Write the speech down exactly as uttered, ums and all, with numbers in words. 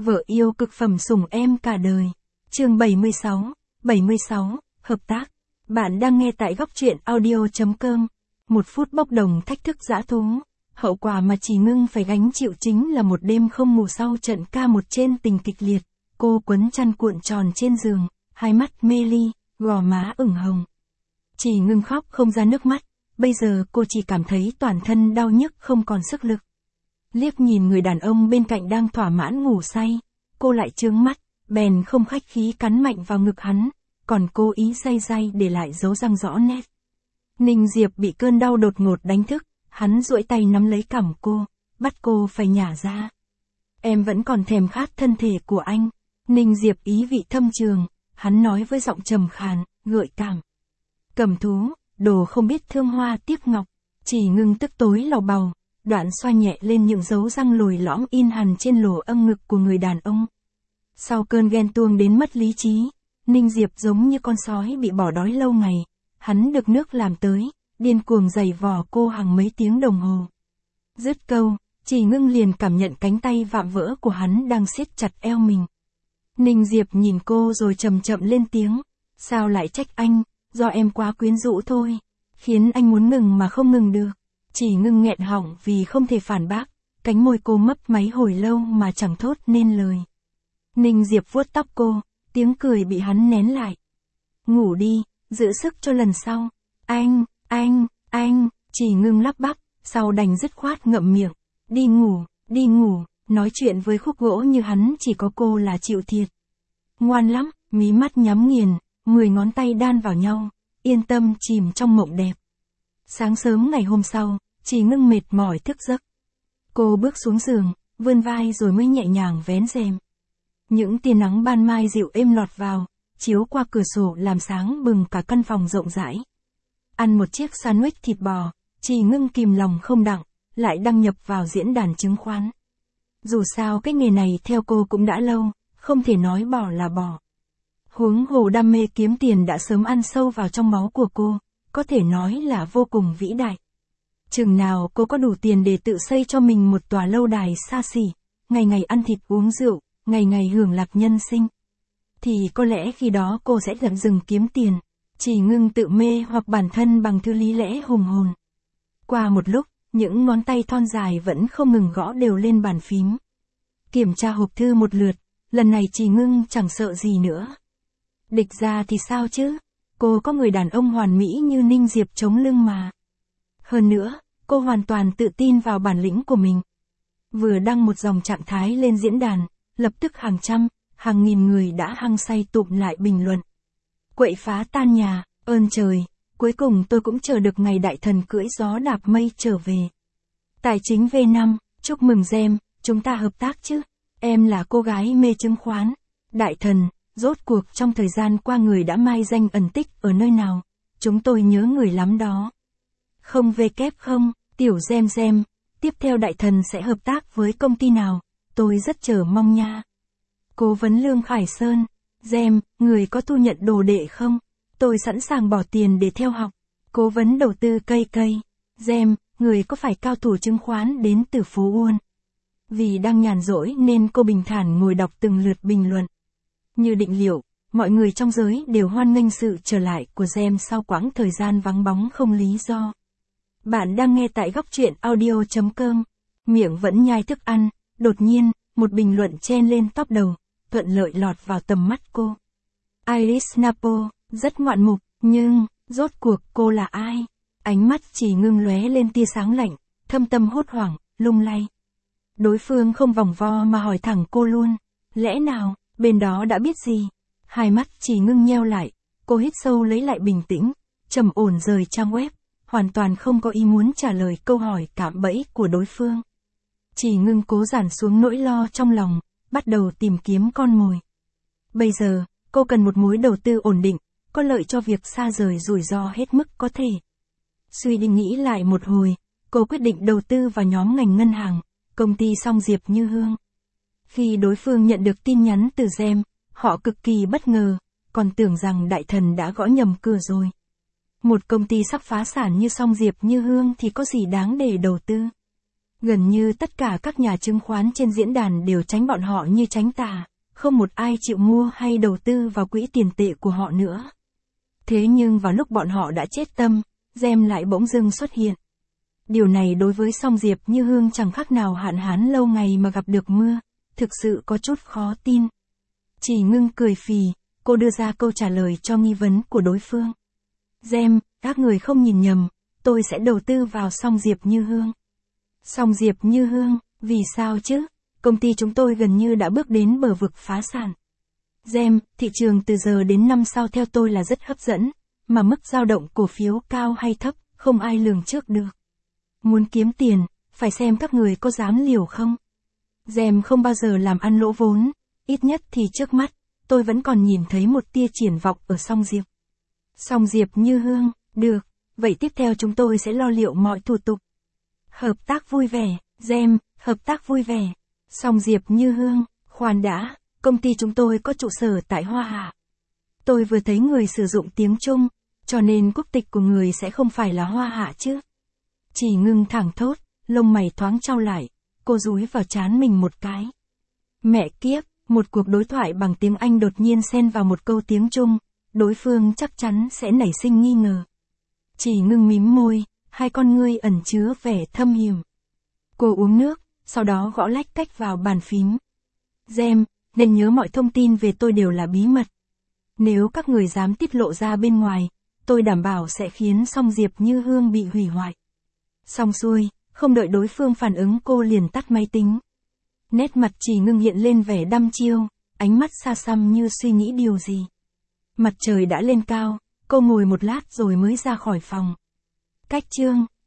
Vợ yêu cực phẩm sủng em cả đời. Chương bảy mươi sáu, bảy mươi sáu, hợp tác. Bạn đang nghe tại góc truyện audio chấm com. Một phút bốc đồng thách thức dã thú. Hậu quả mà Chỉ Ngưng phải gánh chịu chính là một đêm không ngủ sau trận ca một trên tình kịch liệt. Cô quấn chăn cuộn tròn trên giường, hai mắt mê ly, gò má ửng hồng. Chỉ Ngưng khóc không ra nước mắt, bây giờ cô chỉ cảm thấy toàn thân đau nhức không còn sức lực. Liếc nhìn người đàn ông bên cạnh đang thỏa mãn ngủ say, cô lại trướng mắt, bèn không khách khí cắn mạnh vào ngực hắn, còn cố ý day day để lại dấu răng rõ nét. Ninh Diệp bị cơn đau đột ngột đánh thức, hắn duỗi tay nắm lấy cằm cô, bắt cô phải nhả ra. Em vẫn còn thèm khát thân thể của anh. Ninh Diệp ý vị thâm trường, hắn nói với giọng trầm khàn, gợi cảm. Cầm thú, đồ không biết thương hoa tiếc ngọc. Chỉ Ngưng tức tối lầu bầu, đoạn xoa nhẹ lên những dấu răng lồi lõm in hằn trên lỗ âm ngực của người đàn ông. Sau cơn ghen tuông đến mất lý trí, Ninh Diệp giống như con sói bị bỏ đói lâu ngày, hắn được nước làm tới, điên cuồng giày vò cô hàng mấy tiếng đồng hồ. Dứt câu, Chỉ Ngưng liền cảm nhận cánh tay vạm vỡ của hắn đang siết chặt eo mình. Ninh Diệp nhìn cô rồi chậm chậm lên tiếng, sao lại trách anh, do em quá quyến rũ thôi, khiến anh muốn ngừng mà không ngừng được. Chỉ Ngưng nghẹn họng vì không thể phản bác, cánh môi cô mấp máy hồi lâu mà chẳng thốt nên lời. Ninh Diệp vuốt tóc cô, tiếng cười bị hắn nén lại. Ngủ đi, giữ sức cho lần sau. Anh, anh, anh, Chỉ Ngưng lắp bắp, sau đành dứt khoát ngậm miệng. Đi ngủ, đi ngủ, nói chuyện với khúc gỗ như hắn chỉ có cô là chịu thiệt. Ngoan lắm, mí mắt nhắm nghiền, mười ngón tay đan vào nhau, yên tâm chìm trong mộng đẹp. Sáng sớm ngày hôm sau, Chỉ Ngưng mệt mỏi thức giấc. Cô bước xuống giường, vươn vai rồi mới nhẹ nhàng vén rèm. Những tia nắng ban mai dịu êm lọt vào, chiếu qua cửa sổ làm sáng bừng cả căn phòng rộng rãi. Ăn một chiếc sandwich thịt bò, Chỉ Ngưng kìm lòng không đặng, lại đăng nhập vào diễn đàn chứng khoán. Dù sao cái nghề này theo cô cũng đã lâu, không thể nói bỏ là bỏ. Huống hồ đam mê kiếm tiền đã sớm ăn sâu vào trong máu của cô, có thể nói là vô cùng vĩ đại. Chừng nào cô có đủ tiền để tự xây cho mình một tòa lâu đài xa xỉ, ngày ngày ăn thịt uống rượu, ngày ngày hưởng lạc nhân sinh, thì có lẽ khi đó cô sẽ tạm dừng kiếm tiền, Chỉ Ngưng tự mê hoặc bản thân bằng thứ lý lẽ hùng hồn. Qua một lúc, những ngón tay thon dài vẫn không ngừng gõ đều lên bàn phím. Kiểm tra hộp thư một lượt, lần này Chỉ Ngưng chẳng sợ gì nữa. Địch ra thì sao chứ, cô có người đàn ông hoàn mỹ như Ninh Diệp chống lưng mà. Hơn nữa, cô hoàn toàn tự tin vào bản lĩnh của mình. Vừa đăng một dòng trạng thái lên diễn đàn, lập tức hàng trăm, hàng nghìn người đã hăng say tụm lại bình luận. Quậy phá tan nhà, ơn trời, cuối cùng tôi cũng chờ được ngày đại thần cưỡi gió đạp mây trở về. Tài chính vê năm, chúc mừng Gem, chúng ta hợp tác chứ, em là cô gái mê chứng khoán. Đại thần, rốt cuộc trong thời gian qua người đã mai danh ẩn tích ở nơi nào, chúng tôi nhớ người lắm đó. Không về kép không, tiểu Gem Gem, tiếp theo đại thần sẽ hợp tác với công ty nào, tôi rất chờ mong nha. Cố vấn Lương Khải Sơn, Gem, người có thu nhận đồ đệ không? Tôi sẵn sàng bỏ tiền để theo học. Cố vấn đầu tư cây cây, Gem, người có phải cao thủ chứng khoán đến từ phố Uôn? Vì đang nhàn rỗi nên cô bình thản ngồi đọc từng lượt bình luận. Như định liệu, mọi người trong giới đều hoan nghênh sự trở lại của Gem sau quãng thời gian vắng bóng không lý do. Bạn đang nghe tại góc truyện audio chấm com. Miệng vẫn nhai thức ăn, đột nhiên, một bình luận chen lên top đầu, thuận lợi lọt vào tầm mắt cô. Iris Napo, rất ngoạn mục, nhưng, rốt cuộc cô là ai? Ánh mắt Chỉ Ngưng lóe lên tia sáng lạnh, thâm tâm hốt hoảng, lung lay. Đối phương không vòng vo mà hỏi thẳng cô luôn. Lẽ nào, bên đó đã biết gì? Hai mắt Chỉ Ngưng nheo lại, cô hít sâu lấy lại bình tĩnh, trầm ổn rời trang web, hoàn toàn không có ý muốn trả lời câu hỏi cạm bẫy của đối phương. Chỉ Ngưng cố giảm xuống nỗi lo trong lòng, bắt đầu tìm kiếm con mồi. Bây giờ, cô cần một mối đầu tư ổn định, có lợi cho việc xa rời rủi ro hết mức có thể. Suy đi nghĩ lại một hồi, cô quyết định đầu tư vào nhóm ngành ngân hàng, công ty Song Diệp Như Hương. Khi đối phương nhận được tin nhắn từ Gem, họ cực kỳ bất ngờ, còn tưởng rằng đại thần đã gõ nhầm cửa rồi. Một công ty sắp phá sản như Song Diệp Như Hương thì có gì đáng để đầu tư. Gần như tất cả các nhà chứng khoán trên diễn đàn đều tránh bọn họ như tránh tà, không một ai chịu mua hay đầu tư vào quỹ tiền tệ của họ nữa. Thế nhưng vào lúc bọn họ đã chết tâm, Gem lại bỗng dưng xuất hiện. Điều này đối với Song Diệp Như Hương chẳng khác nào hạn hán lâu ngày mà gặp được mưa, thực sự có chút khó tin. Chỉ Ngưng cười phì, cô đưa ra câu trả lời cho nghi vấn của đối phương. Gem, các người không nhìn nhầm, tôi sẽ đầu tư vào Song Diệp Như Hương. Song Diệp Như Hương, vì sao chứ? Công ty chúng tôi gần như đã bước đến bờ vực phá sản. Gem, thị trường từ giờ đến năm sau theo tôi là rất hấp dẫn, mà mức dao động cổ phiếu cao hay thấp, không ai lường trước được. Muốn kiếm tiền, phải xem các người có dám liều không. Gem không bao giờ làm ăn lỗ vốn, ít nhất thì trước mắt, tôi vẫn còn nhìn thấy một tia triển vọng ở Song Diệp. Song Diệp Như Hương, được, vậy tiếp theo chúng tôi sẽ lo liệu mọi thủ tục. Hợp tác vui vẻ, Gem, hợp tác vui vẻ. Song Diệp Như Hương, khoan đã, công ty chúng tôi có trụ sở tại Hoa Hạ. Tôi vừa thấy người sử dụng tiếng Trung, cho nên quốc tịch của người sẽ không phải là Hoa Hạ chứ. Chỉ Ngưng thẳng thốt, lông mày thoáng trao lại, cô dúi vào trán mình một cái. Mẹ kiếp, một cuộc đối thoại bằng tiếng Anh đột nhiên xen vào một câu tiếng Trung, đối phương chắc chắn sẽ nảy sinh nghi ngờ. Chỉ Ngưng mím môi, hai con ngươi ẩn chứa vẻ thâm hiểm. Cô uống nước, sau đó gõ lách cách vào bàn phím. Gem, nên nhớ mọi thông tin về tôi đều là bí mật. Nếu các người dám tiết lộ ra bên ngoài, tôi đảm bảo sẽ khiến Song Diệp Như Hương bị hủy hoại. Xong xuôi, không đợi đối phương phản ứng cô liền tắt máy tính. Nét mặt Chỉ Ngưng hiện lên vẻ đăm chiêu, ánh mắt xa xăm như suy nghĩ điều gì. Mặt trời đã lên cao, cô ngồi một lát rồi mới ra khỏi phòng. Cách chương